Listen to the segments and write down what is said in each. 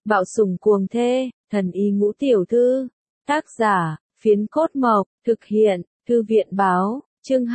Bạo sủng cuồng thê, thần y ngũ tiểu thư. Tác giả, Phiến Cốt Mộc, thực hiện, Thư viện báo, chương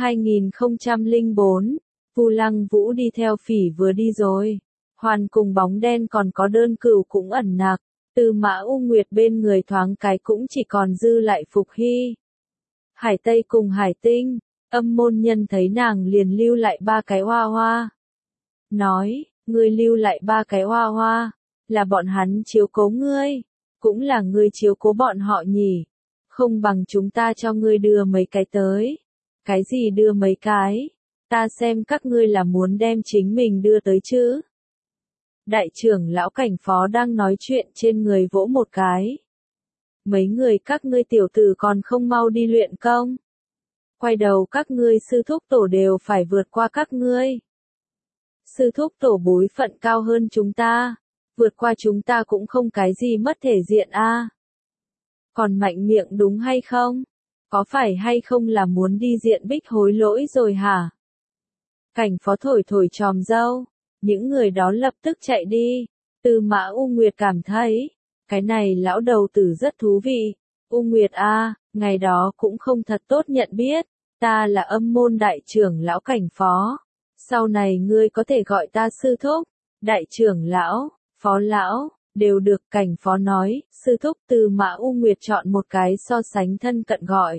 2004. Vu Lăng Vũ đi theo Phỉ vừa đi rồi. Hoàn cùng bóng đen còn có đơn cửu cũng ẩn nặc. Tư Mã U Nguyệt bên người thoáng cái cũng chỉ còn dư lại Phục Hy. Hải Tây cùng Hải Tinh, Âm môn nhân thấy nàng liền lưu lại 3 cái hoa hoa. Nói, ngươi lưu lại 3 cái hoa hoa, là bọn hắn chiếu cố ngươi, cũng là ngươi chiếu cố bọn họ nhỉ. Không bằng chúng ta cho ngươi đưa mấy cái tới. Cái gì đưa mấy cái? Ta xem các ngươi là muốn đem chính mình đưa tới chứ. Đại trưởng lão Cảnh Phó đang nói chuyện trên người vỗ một cái. Mấy người các ngươi tiểu tử còn không mau đi luyện công. Quay đầu các ngươi sư thúc tổ đều phải vượt qua các ngươi. Sư thúc tổ bối phận cao hơn chúng ta, vượt qua chúng ta cũng không cái gì mất thể diện a. Còn mạnh miệng đúng hay không? Có phải hay không là muốn đi diện Bích hối lỗi rồi hả? Cảnh Phó thổi thổi tròm dâu, những người đó lập tức chạy đi. Tư Mã U Nguyệt cảm thấy, cái này lão đầu tử rất thú vị. U Nguyệt a, ngày đó cũng không thật tốt nhận biết, ta là Âm môn đại trưởng lão Cảnh Phó. Sau này ngươi có thể gọi ta sư thúc, đại trưởng lão, phó lão, đều được. Cảnh Phó nói, sư thúc. Tư Mã U Nguyệt chọn một cái so sánh thân cận gọi.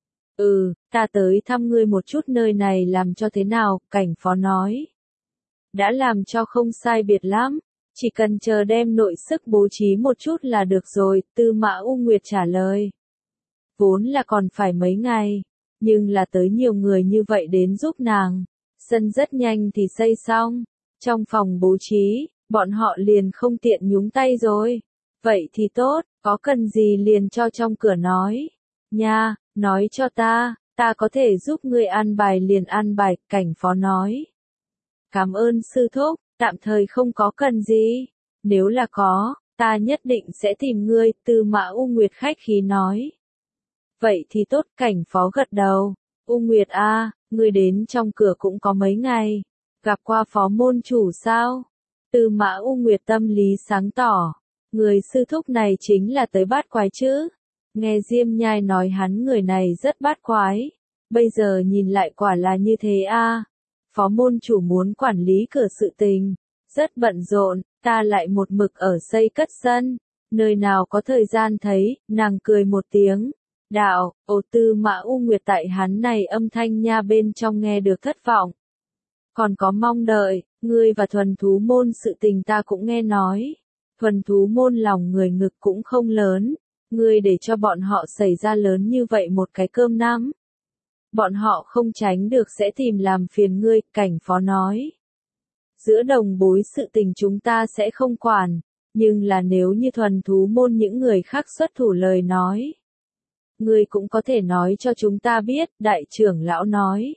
Ta tới thăm ngươi một chút, nơi này làm cho thế nào? Cảnh Phó nói. Đã làm cho không sai biệt lắm, chỉ cần chờ đem nội sức bố trí một chút là được rồi. Tư Mã U Nguyệt trả lời. Vốn là còn phải mấy ngày, nhưng là tới nhiều người như vậy đến giúp nàng. Sân rất nhanh thì xây xong, trong phòng bố trí, bọn họ liền không tiện nhúng tay rồi. Vậy thì tốt, có cần gì liền cho trong cửa nói. Nha, nói cho ta có thể giúp ngươi an bài liền an bài. Cảnh Phó nói. Cảm ơn sư thúc, tạm thời không có cần gì. Nếu là có, ta nhất định sẽ tìm ngươi. Tư Mã U Nguyệt khách khí nói. Vậy thì tốt. Cảnh Phó gật đầu. U Nguyệt a, ngươi đến trong cửa cũng có mấy ngày, gặp qua phó môn chủ sao? Tư Mã U Nguyệt tâm lý sáng tỏ, người sư thúc này chính là tới bát quái chứ. Nghe Diêm Nhai nói hắn người này rất bát quái, bây giờ nhìn lại quả là như thế a. Phó môn chủ muốn quản lý cửa sự tình, rất bận rộn, ta lại một mực ở xây cất sân, nơi nào có thời gian thấy. Nàng cười một tiếng. Đạo, Tư Mã U Nguyệt tại hắn này âm thanh nha bên trong nghe được thất vọng. Còn có mong đợi, ngươi và thuần thú môn sự tình ta cũng nghe nói. Thuần thú môn lòng người ngực cũng không lớn, ngươi để cho bọn họ xảy ra lớn như vậy một cái cơm nắm. Bọn họ không tránh được sẽ tìm làm phiền ngươi. Cảnh Phó nói. Giữa đồng bối sự tình chúng ta sẽ không quản, nhưng là nếu như thuần thú môn những người khác xuất thủ lời nói. Ngươi cũng có thể nói cho chúng ta biết. Đại trưởng lão nói.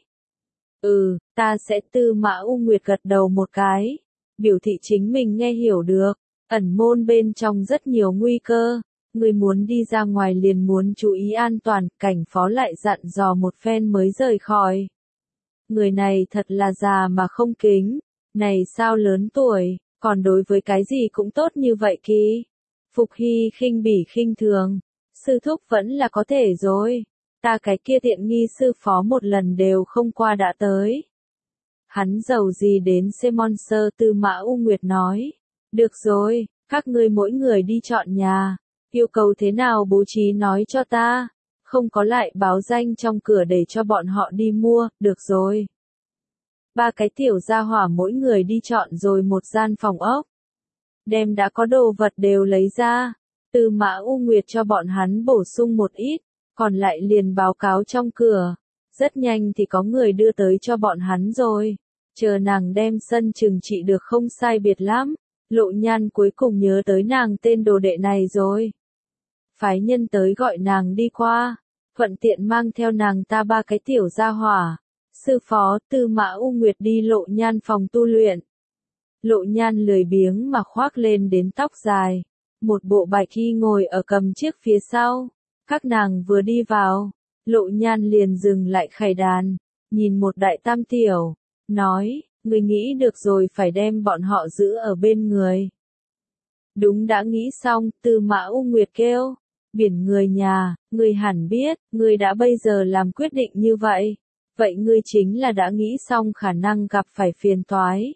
Ta sẽ. Tư Mã U Nguyệt gật đầu một cái, biểu thị chính mình nghe hiểu được. Ẩn môn bên trong rất nhiều nguy cơ, ngươi muốn đi ra ngoài liền muốn chú ý an toàn. Cảnh Phó lại dặn dò một phen mới rời khỏi. Người này thật là già mà không kính, này sao lớn tuổi, còn đối với cái gì cũng tốt như vậy kì. Phục Hy khinh bỉ khinh thường. Sư thúc vẫn là có thể rồi, ta cái kia tiện nghi sư phó một lần đều không qua đã tới. Hắn giàu gì đến Monster. Tư Mã U Nguyệt nói. Được rồi, các ngươi mỗi người đi chọn nhà, yêu cầu thế nào bố trí nói cho ta, không có lại báo danh trong cửa để cho bọn họ đi mua. Được rồi. 3 cái tiểu gia hỏa mỗi người đi chọn rồi một gian phòng ốc. Đem đã có đồ vật đều lấy ra. Tư Mã U Nguyệt cho bọn hắn bổ sung một ít, còn lại liền báo cáo trong cửa. Rất nhanh thì có người đưa tới cho bọn hắn rồi. Chờ nàng đem sân trừng trị được không sai biệt lắm, Lộ Nhan cuối cùng nhớ tới nàng tên đồ đệ này rồi. Phái nhân tới gọi nàng đi qua, thuận tiện mang theo nàng ta 3 cái tiểu gia hỏa. Sư phó. Tư Mã U Nguyệt đi Lộ Nhan phòng tu luyện. Lộ Nhan lười biếng mà khoác lên đến tóc dài. Một bộ bạch y ngồi ở cầm chiếc phía sau. Các nàng vừa đi vào, Lộ Nhan liền dừng lại khải đàn, nhìn một đại tam tiểu, nói, người nghĩ được rồi phải đem bọn họ giữ ở bên người. Đúng đã nghĩ xong, Tư Mã U Nguyệt kêu. Biển người nhà, ngươi hẳn biết, ngươi đã bây giờ làm quyết định như vậy. Vậy ngươi chính là đã nghĩ xong khả năng gặp phải phiền toái.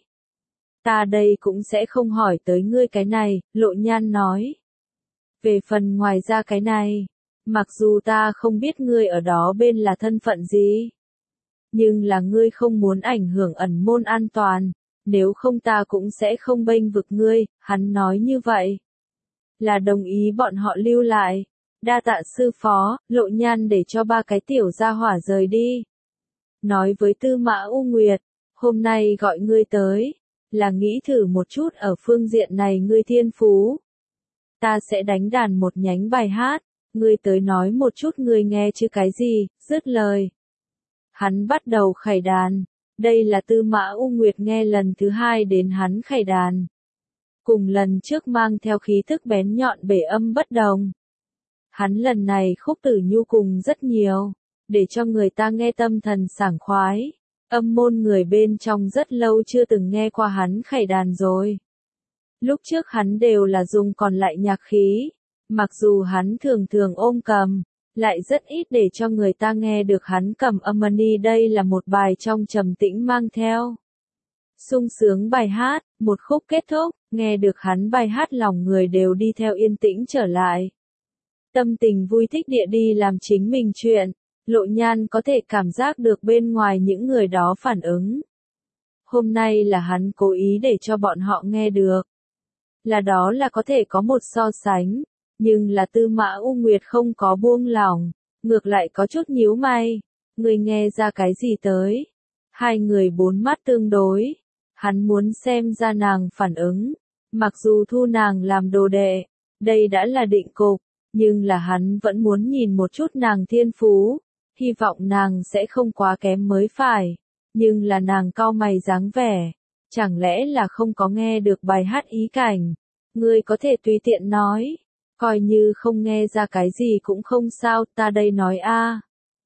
Ta đây cũng sẽ không hỏi tới ngươi cái này, Lộ Nhan nói. Về phần ngoài ra cái này, mặc dù ta không biết ngươi ở đó bên là thân phận gì, nhưng là ngươi không muốn ảnh hưởng ẩn môn an toàn, nếu không ta cũng sẽ không bênh vực ngươi, hắn nói như vậy. Là đồng ý bọn họ lưu lại. Đa tạ sư phó, Lộ Nhan để cho ba cái tiểu gia hỏa rời đi. Nói với Tư Mã U Nguyệt, hôm nay gọi ngươi tới, là nghĩ thử một chút ở phương diện này ngươi thiên phú. Ta sẽ đánh đàn một nhánh bài hát, ngươi tới nói một chút ngươi nghe chứ cái gì, dứt lời. Hắn bắt đầu khải đàn, đây là Tư Mã U Nguyệt nghe lần thứ hai đến hắn khải đàn. Cùng lần trước mang theo khí thức bén nhọn bể âm bất đồng. Hắn lần này khúc tử nhu cùng rất nhiều, để cho người ta nghe tâm thần sảng khoái. Âm môn người bên trong rất lâu chưa từng nghe qua hắn khải đàn rồi. Lúc trước hắn đều là dùng còn lại nhạc khí, mặc dù hắn thường thường ôm cầm, lại rất ít để cho người ta nghe được hắn cầm âm mani. Đây là một bài trong trầm tĩnh mang theo sung sướng bài hát, một khúc kết thúc, nghe được hắn bài hát lòng người đều đi theo yên tĩnh trở lại. Tâm tình vui thích địa đi làm chính mình chuyện, Lộ Nhan có thể cảm giác được bên ngoài những người đó phản ứng. Hôm nay là hắn cố ý để cho bọn họ nghe được. Là đó là có thể có một so sánh, nhưng là Tư Mã U Nguyệt không có buông lỏng, ngược lại có chút nhíu mày. Người nghe ra cái gì tới? Hai người bốn mắt tương đối. Hắn muốn xem ra nàng phản ứng. Mặc dù thu nàng làm đồ đệ, đây đã là định cục, nhưng là hắn vẫn muốn nhìn một chút nàng thiên phú. Hy vọng nàng sẽ không quá kém mới phải. Nhưng là nàng cau mày dáng vẻ. Chẳng lẽ là không có nghe được bài hát ý cảnh? Ngươi có thể tùy tiện nói. Coi như không nghe ra cái gì cũng không sao, ta đây nói a.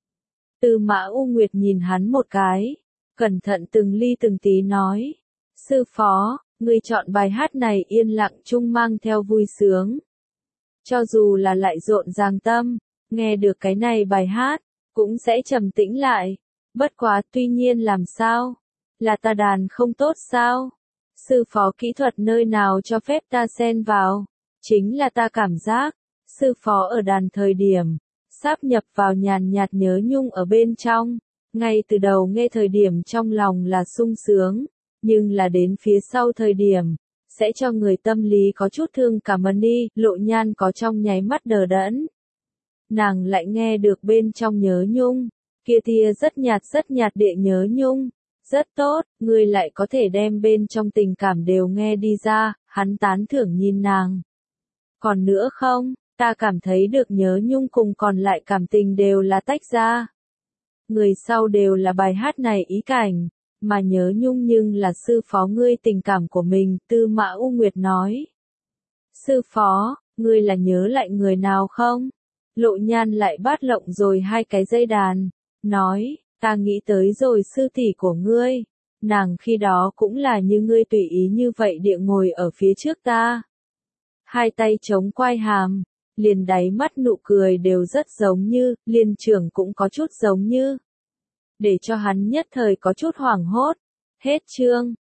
Tư Mã U Nguyệt nhìn hắn một cái. Cẩn thận từng ly từng tí nói. Sư phó, ngươi chọn bài hát này yên lặng chung mang theo vui sướng. Cho dù là lại rộn ràng tâm, nghe được cái này bài hát, cũng sẽ trầm tĩnh lại. Bất quá tuy nhiên làm sao? Là ta đàn không tốt sao? Sư phó kỹ thuật nơi nào cho phép ta xen vào? Chính là ta cảm giác, sư phó ở đàn thời điểm, sáp nhập vào nhàn nhạt nhớ nhung ở bên trong. Ngay từ đầu nghe thời điểm trong lòng là sung sướng, nhưng là đến phía sau thời điểm, sẽ cho người tâm lý có chút thương cảm đi. Lộ Nhan có trong nháy mắt đờ đẫn. Nàng lại nghe được bên trong nhớ nhung, kia tia rất nhạt địa nhớ nhung. Rất tốt, ngươi lại có thể đem bên trong tình cảm đều nghe đi ra, hắn tán thưởng nhìn nàng. Còn nữa không, ta cảm thấy được nhớ nhung cùng còn lại cảm tình đều là tách ra. Người sau đều là bài hát này ý cảnh, mà nhớ nhung nhưng là sư phó ngươi tình cảm của mình, Tư Mã U Nguyệt nói. Sư phó, ngươi là nhớ lại người nào không? Lộ Nhan lại bắt lộng rồi hai cái dây đàn, nói, ta nghĩ tới rồi sư tỷ của ngươi, nàng khi đó cũng là như ngươi tùy ý như vậy địa ngồi ở phía trước ta. Hai tay chống quai hàm, liền đáy mắt nụ cười đều rất giống như, liên trưởng cũng có chút giống như. Để cho hắn nhất thời có chút hoảng hốt. Hết chương.